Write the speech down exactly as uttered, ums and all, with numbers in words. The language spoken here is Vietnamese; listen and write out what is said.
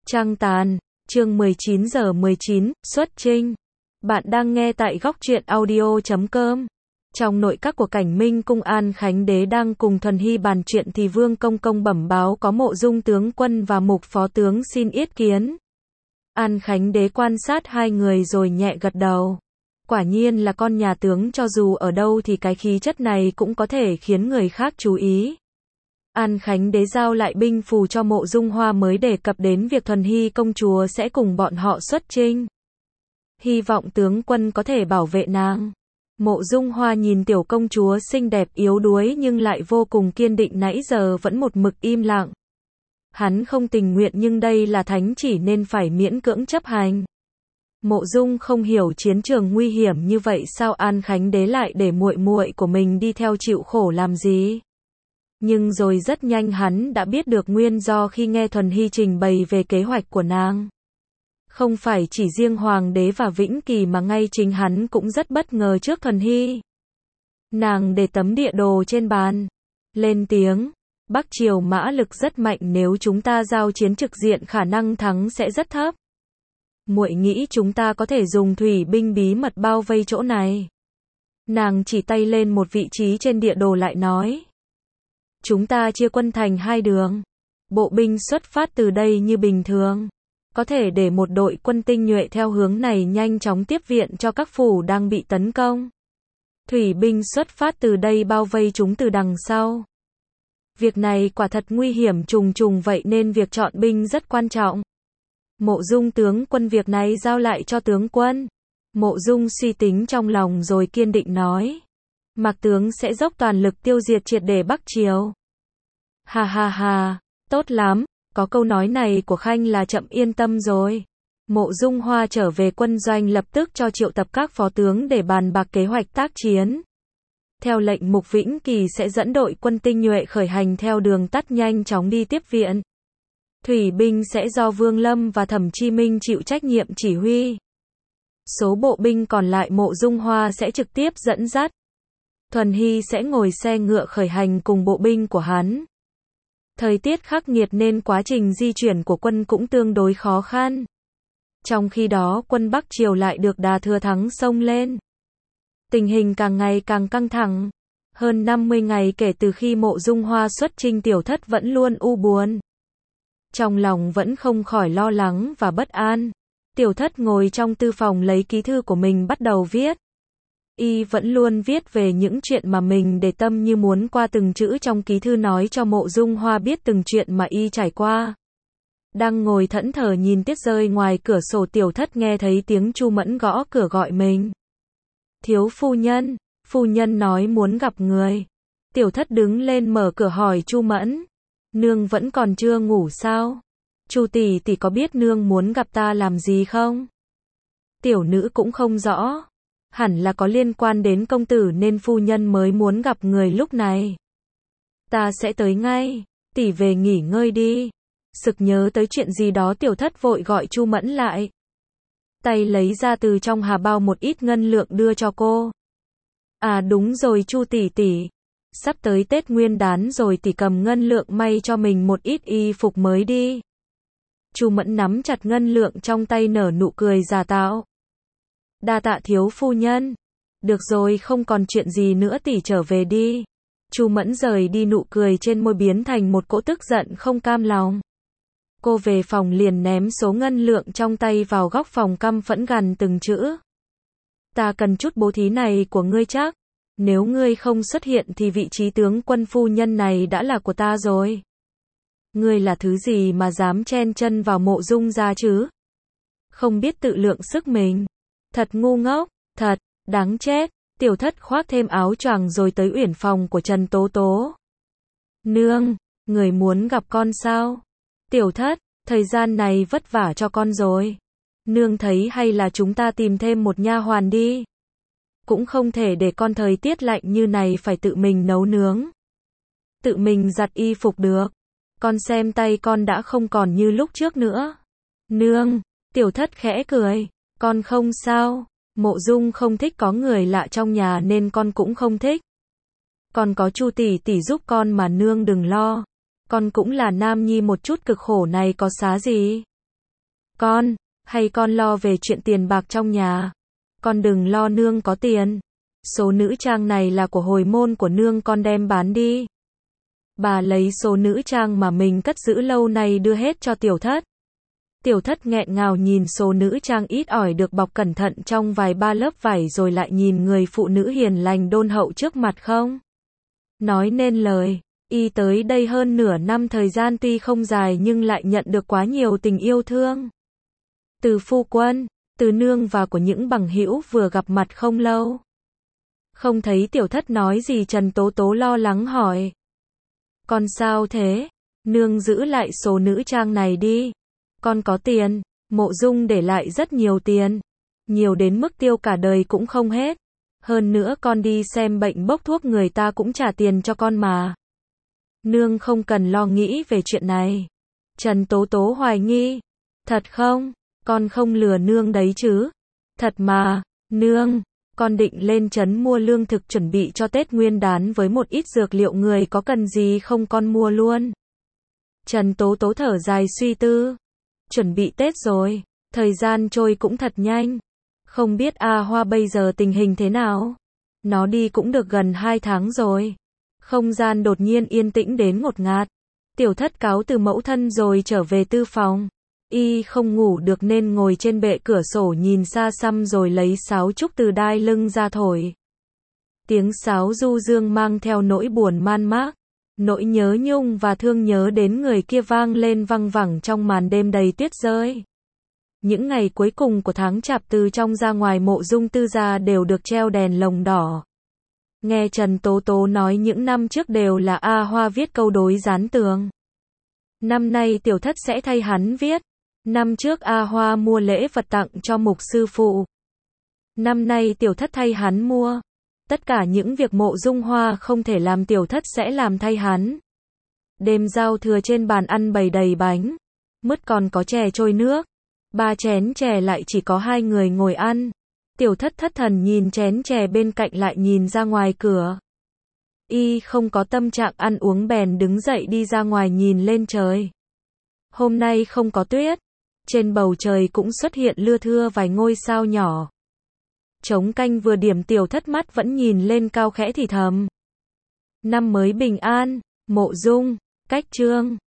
Trăng tàn, chương mười chín giờ mười chín, xuất trinh. Bạn đang nghe tại góc truyện audio chấm com. Trong nội các của Cảnh Minh cung, An Khánh Đế đang cùng Thuần Hy bàn chuyện thì Vương Công Công bẩm báo có Mộ Dung tướng quân và Mục phó tướng xin yết kiến. An Khánh Đế quan sát hai người rồi nhẹ gật đầu. Quả nhiên là con nhà tướng, cho dù ở đâu thì cái khí chất này cũng có thể khiến người khác chú ý. An Khánh Đế giao lại binh phù cho Mộ Dung Hoa mới đề cập đến việc Thuần Hy công chúa sẽ cùng bọn họ xuất chinh. Hy vọng tướng quân có thể bảo vệ nàng. Mộ Dung Hoa nhìn tiểu công chúa xinh đẹp yếu đuối nhưng lại vô cùng kiên định nãy giờ vẫn một mực im lặng. Hắn không tình nguyện nhưng đây là thánh chỉ nên phải miễn cưỡng chấp hành. Mộ Dung không hiểu chiến trường nguy hiểm như vậy sao An Khánh Đế lại để muội muội của mình đi theo chịu khổ làm gì. Nhưng rồi rất nhanh hắn đã biết được nguyên do khi nghe Thuần Hy trình bày về kế hoạch của nàng. Không phải chỉ riêng Hoàng đế và Vĩnh Kỳ mà ngay chính hắn cũng rất bất ngờ trước Thuần Hy. Nàng để tấm địa đồ trên bàn, lên tiếng, Bắc Triều mã lực rất mạnh, nếu chúng ta giao chiến trực diện khả năng thắng sẽ rất thấp. Muội nghĩ chúng ta có thể dùng thủy binh bí mật bao vây chỗ này. Nàng chỉ tay lên một vị trí trên địa đồ lại nói. Chúng ta chia quân thành hai đường. Bộ binh xuất phát từ đây như bình thường. Có thể để một đội quân tinh nhuệ theo hướng này nhanh chóng tiếp viện cho các phủ đang bị tấn công. Thủy binh xuất phát từ đây bao vây chúng từ đằng sau. Việc này quả thật nguy hiểm trùng trùng vậy nên việc chọn binh rất quan trọng. Mộ Dung tướng quân, việc này giao lại cho tướng quân. Mộ Dung suy tính trong lòng rồi kiên định nói. Mạc tướng sẽ dốc toàn lực tiêu diệt triệt để Bắc Triều. Ha ha ha, tốt lắm, có câu nói này của Khanh là chậm yên tâm rồi. Mộ Dung Hoa trở về quân doanh lập tức cho triệu tập các phó tướng để bàn bạc kế hoạch tác chiến. Theo lệnh Mục Vĩnh Kỳ sẽ dẫn đội quân tinh nhuệ khởi hành theo đường tắt nhanh chóng đi tiếp viện. Thủy binh sẽ do Vương Lâm và Thẩm Chi Minh chịu trách nhiệm chỉ huy. Số bộ binh còn lại Mộ Dung Hoa sẽ trực tiếp dẫn dắt. Thuần Hy sẽ ngồi xe ngựa khởi hành cùng bộ binh của hắn. Thời tiết khắc nghiệt nên quá trình di chuyển của quân cũng tương đối khó khăn. Trong khi đó quân Bắc Triều lại được đà thừa thắng xông lên. Tình hình càng ngày càng căng thẳng. Hơn năm mươi ngày kể từ khi Mộ Dung Hoa xuất chinh, Tiểu Thất vẫn luôn u buồn. Trong lòng vẫn không khỏi lo lắng và bất an. Tiểu Thất ngồi trong tư phòng lấy ký thư của mình bắt đầu viết. Y vẫn luôn viết về những chuyện mà mình để tâm, như muốn qua từng chữ trong ký thư nói cho Mộ Dung Hoa biết từng chuyện mà Y trải qua. Đang ngồi thẫn thờ nhìn tuyết rơi ngoài cửa sổ, Tiểu Thất nghe thấy tiếng Chu Mẫn gõ cửa gọi mình. Thiếu phu nhân, phu nhân nói muốn gặp người. Tiểu Thất đứng lên mở cửa hỏi Chu Mẫn. Nương vẫn còn chưa ngủ sao? Chu tỷ tỷ có biết nương muốn gặp ta làm gì không? Tiểu nữ cũng không rõ. Hẳn là có liên quan đến công tử nên phu nhân mới muốn gặp người lúc này. Ta sẽ tới ngay, tỷ về nghỉ ngơi đi. Sực nhớ tới chuyện gì đó, Tiểu Thất vội gọi Chu Mẫn lại. Tay lấy ra từ trong hà bao một ít ngân lượng đưa cho cô. À đúng rồi Chu tỷ tỷ, sắp tới Tết Nguyên Đán rồi, tỷ cầm ngân lượng may cho mình một ít y phục mới đi. Chu Mẫn nắm chặt ngân lượng trong tay nở nụ cười giả tạo. Đa tạ thiếu phu nhân. Được rồi, không còn chuyện gì nữa, tỷ trở về đi. Chu Mẫn rời đi, nụ cười trên môi biến thành một cỗ tức giận không cam lòng. Cô về phòng liền ném số ngân lượng trong tay vào góc phòng, căm phẫn gằn từng chữ. Ta cần chút bố thí này của ngươi chắc. Nếu ngươi không xuất hiện thì vị trí tướng quân phu nhân này đã là của ta rồi. Ngươi là thứ gì mà dám chen chân vào Mộ Dung gia chứ? Không biết tự lượng sức mình. Thật ngu ngốc, thật, đáng chết. Tiểu Thất khoác thêm áo choàng rồi tới uyển phòng của Trần Tố Tố. Nương, người muốn gặp con sao? Tiểu Thất, thời gian này vất vả cho con rồi. Nương thấy hay là chúng ta tìm thêm một nha hoàn đi. Cũng không thể để con thời tiết lạnh như này phải tự mình nấu nướng. Tự mình giặt y phục được. Con xem tay con đã không còn như lúc trước nữa. Nương, Tiểu Thất khẽ cười. Con không sao. Mộ Dung không thích có người lạ trong nhà nên con cũng không thích. Con có Chu tỷ tỷ giúp con mà nương đừng lo. Con cũng là nam nhi một chút, cực khổ này có xá gì. Con, hay con lo về chuyện tiền bạc trong nhà. Con đừng lo, nương có tiền. Số nữ trang này là của hồi môn của nương, con đem bán đi. Bà lấy số nữ trang mà mình cất giữ lâu nay đưa hết cho tiểu thất. Tiểu thất nghẹn ngào nhìn số nữ trang ít ỏi được bọc cẩn thận trong vài ba lớp vải, rồi lại nhìn người phụ nữ hiền lành đôn hậu trước mặt không nói nên lời. Y tới đây hơn nửa năm, thời gian tuy không dài nhưng lại nhận được quá nhiều tình yêu thương. Từ phu quân, từ nương và của những bằng hữu vừa gặp mặt không lâu. Không thấy tiểu thất nói gì, Trần Tố Tố lo lắng hỏi. Con sao thế? Nương giữ lại số nữ trang này đi. Con có tiền, Mộ Dung để lại rất nhiều tiền. Nhiều đến mức tiêu cả đời cũng không hết. Hơn nữa con đi xem bệnh bốc thuốc người ta cũng trả tiền cho con mà. Nương không cần lo nghĩ về chuyện này. Trần Tố Tố hoài nghi. Thật không? Con không lừa nương đấy chứ? Thật mà, nương. Con định lên trấn mua lương thực chuẩn bị cho Tết Nguyên đán với một ít dược liệu, người có cần gì không con mua luôn. Trần Tố Tố thở dài suy tư. Chuẩn bị Tết rồi, thời gian trôi cũng thật nhanh. Không biết A Hoa bây giờ tình hình thế nào? Nó đi cũng được gần hai tháng rồi. Không gian đột nhiên yên tĩnh đến ngột ngạt. Tiểu thất cáo từ mẫu thân rồi trở về tư phòng. Y không ngủ được nên ngồi trên bệ cửa sổ nhìn xa xăm rồi lấy sáo trúc từ đai lưng ra thổi. Tiếng sáo du dương mang theo nỗi buồn man mác, nỗi nhớ nhung và thương nhớ đến người kia vang lên văng vẳng trong màn đêm đầy tuyết rơi. Những ngày cuối cùng của tháng Chạp, từ trong ra ngoài Mộ Dung tư gia đều được treo đèn lồng đỏ. Nghe Trần Tố Tố nói những năm trước đều là A Hoa viết câu đối dán tường. Năm nay tiểu thất sẽ thay hắn viết. Năm trước A Hoa mua lễ vật tặng cho mục sư phụ. Năm nay tiểu thất thay hắn mua. Tất cả những việc Mộ Dung Hoa không thể làm tiểu thất sẽ làm thay hắn. Đêm giao thừa trên bàn ăn bày đầy bánh mứt, còn có chè trôi nước. Ba chén chè lại chỉ có hai người ngồi ăn. Tiểu thất thất thần nhìn chén chè bên cạnh lại nhìn ra ngoài cửa. Y không có tâm trạng ăn uống bèn đứng dậy đi ra ngoài nhìn lên trời. Hôm nay không có tuyết. Trên bầu trời cũng xuất hiện lưa thưa vài ngôi sao nhỏ. Trống canh vừa điểm, tiểu thất mắt vẫn nhìn lên cao khẽ thì thầm. Năm mới bình an, Mộ Dung, Cách Chương.